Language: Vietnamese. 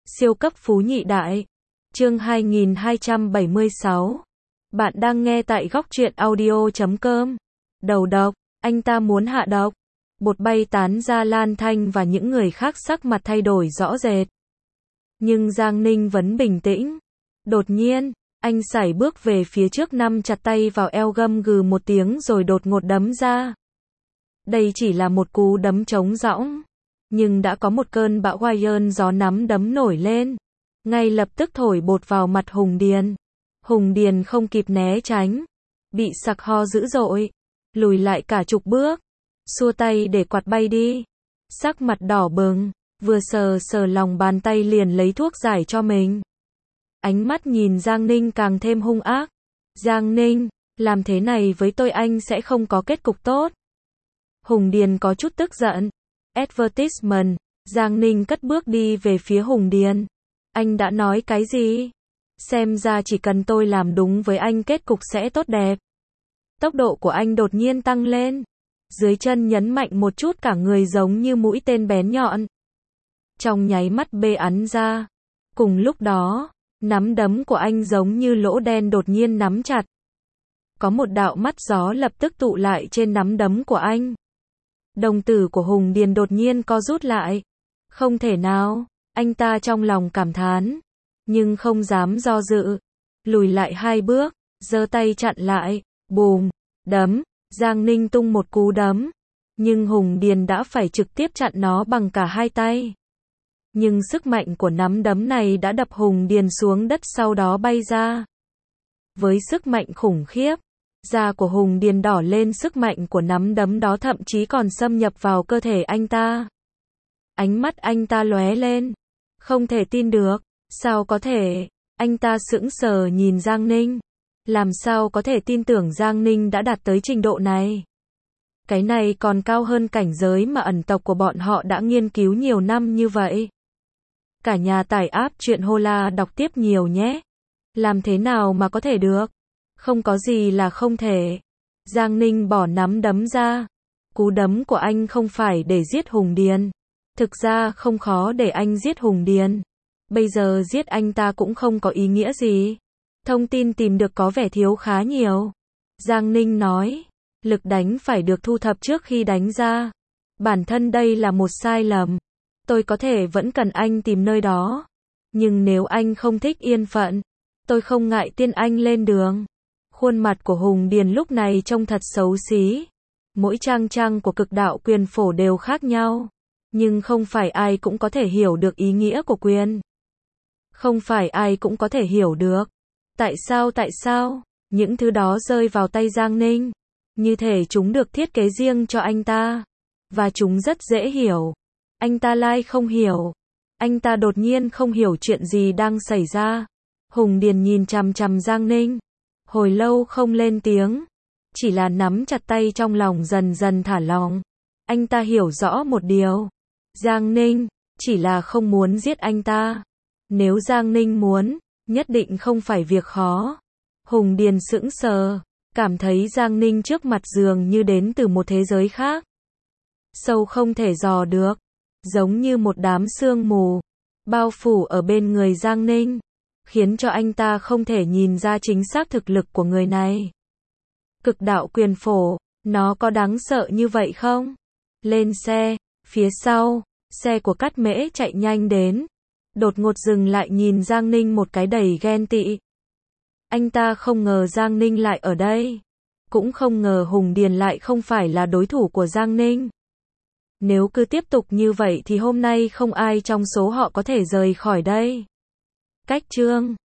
Siêu cấp phú nhị đại. Chương 2276. Bạn đang nghe tại góc truyện audio.com. Đầu độc, anh ta muốn hạ độc. Bột bay tán ra, Lan Thanh và những người khác sắc mặt thay đổi rõ rệt. Nhưng Giang Ninh vẫn bình tĩnh. Đột nhiên, anh sải bước về phía trước, nắm chặt tay vào eo, gầm gừ một tiếng rồi đột ngột đấm ra. Đây chỉ là một cú đấm trống rỗng, nhưng đã có một cơn bão Hawaiian gió nắm đấm nổi lên, ngay lập tức thổi bột vào mặt Hùng Điền. Hùng Điền không kịp né tránh, bị sặc ho dữ dội, lùi lại cả chục bước, xua tay để quạt bay đi. Sắc mặt đỏ bừng, vừa sờ sờ lòng bàn tay liền lấy thuốc giải cho mình. Ánh mắt nhìn Giang Ninh càng thêm hung ác. Giang Ninh, làm thế này với tôi anh sẽ không có kết cục tốt. Hùng Điền có chút tức giận. Advertisement. Giang Ninh cất bước đi về phía Hùng Điền. Anh đã nói cái gì? Xem ra chỉ cần tôi làm đúng với anh kết cục sẽ tốt đẹp. Tốc độ của anh đột nhiên tăng lên. Dưới chân nhấn mạnh một chút, cả người giống như mũi tên bén nhọn. Trong nháy mắt bê ắn ra. Cùng lúc đó, nắm đấm của anh giống như lỗ đen đột nhiên nắm chặt. Có một đạo mắt gió lập tức tụ lại trên nắm đấm của anh. Đồng tử của Hùng Điền đột nhiên co rút lại. Không thể nào, anh ta trong lòng cảm thán, nhưng không dám do dự. Lùi lại 2 bước, giơ tay chặn lại, bùm, đấm. Giang Ninh tung một cú đấm, nhưng Hùng Điền đã phải trực tiếp chặn nó bằng cả 2 tay. Nhưng sức mạnh của nắm đấm này đã đập Hùng Điền xuống đất, sau đó bay ra. Với sức mạnh khủng khiếp, da của Hùng Điền đỏ lên, sức mạnh của nắm đấm đó thậm chí còn xâm nhập vào cơ thể anh ta. Ánh mắt anh ta lóe lên. Không thể tin được. Sao có thể? Anh ta sững sờ nhìn Giang Ninh. Làm sao có thể tin tưởng Giang Ninh đã đạt tới trình độ này? Cái này còn cao hơn cảnh giới mà ẩn tộc của bọn họ đã nghiên cứu nhiều năm như vậy. Cả nhà tải app truyện Hola đọc tiếp nhiều nhé. Làm thế nào mà có thể được? Không có gì là không thể. Giang Ninh bỏ nắm đấm ra. Cú đấm của anh không phải để giết Hùng Điền. Thực ra không khó để anh giết Hùng Điền. Bây giờ giết anh ta cũng không có ý nghĩa gì. Thông tin tìm được có vẻ thiếu khá nhiều. Giang Ninh nói, lực đánh phải được thu thập trước khi đánh ra. Bản thân đây là một sai lầm. Tôi có thể vẫn cần anh tìm nơi đó. Nhưng nếu anh không thích yên phận, tôi không ngại tiên anh lên đường. Khuôn mặt của Hùng Điền lúc này trông thật xấu xí. Mỗi trang của Cực Đạo Quyền Phổ đều khác nhau. Nhưng không phải ai cũng có thể hiểu được ý nghĩa của quyền. Không phải ai cũng có thể hiểu được. Tại sao? Những thứ đó rơi vào tay Giang Ninh. Như thể chúng được thiết kế riêng cho anh ta. Và chúng rất dễ hiểu. Anh ta lại không hiểu. Anh ta đột nhiên không hiểu chuyện gì đang xảy ra. Hùng Điền nhìn chằm chằm Giang Ninh. Hồi lâu không lên tiếng. Chỉ là nắm chặt tay, trong lòng dần dần thả lỏng. Anh ta hiểu rõ một điều. Giang Ninh chỉ là không muốn giết anh ta. Nếu Giang Ninh muốn, nhất định không phải việc khó. Hùng Điền sững sờ, cảm thấy Giang Ninh trước mặt dường như đến từ một thế giới khác. Sâu không thể dò được, giống như một đám sương mù, bao phủ ở bên người Giang Ninh, khiến cho anh ta không thể nhìn ra chính xác thực lực của người này. Cực Đạo Quyền Phổ, nó có đáng sợ như vậy không? Lên xe, phía sau, xe của Cát Mễ chạy nhanh đến. Đột ngột dừng lại nhìn Giang Ninh một cái đầy ghen tị. Anh ta không ngờ Giang Ninh lại ở đây. Cũng không ngờ Hùng Điền lại không phải là đối thủ của Giang Ninh. Nếu cứ tiếp tục như vậy thì hôm nay không ai trong số họ có thể rời khỏi đây. Cách chương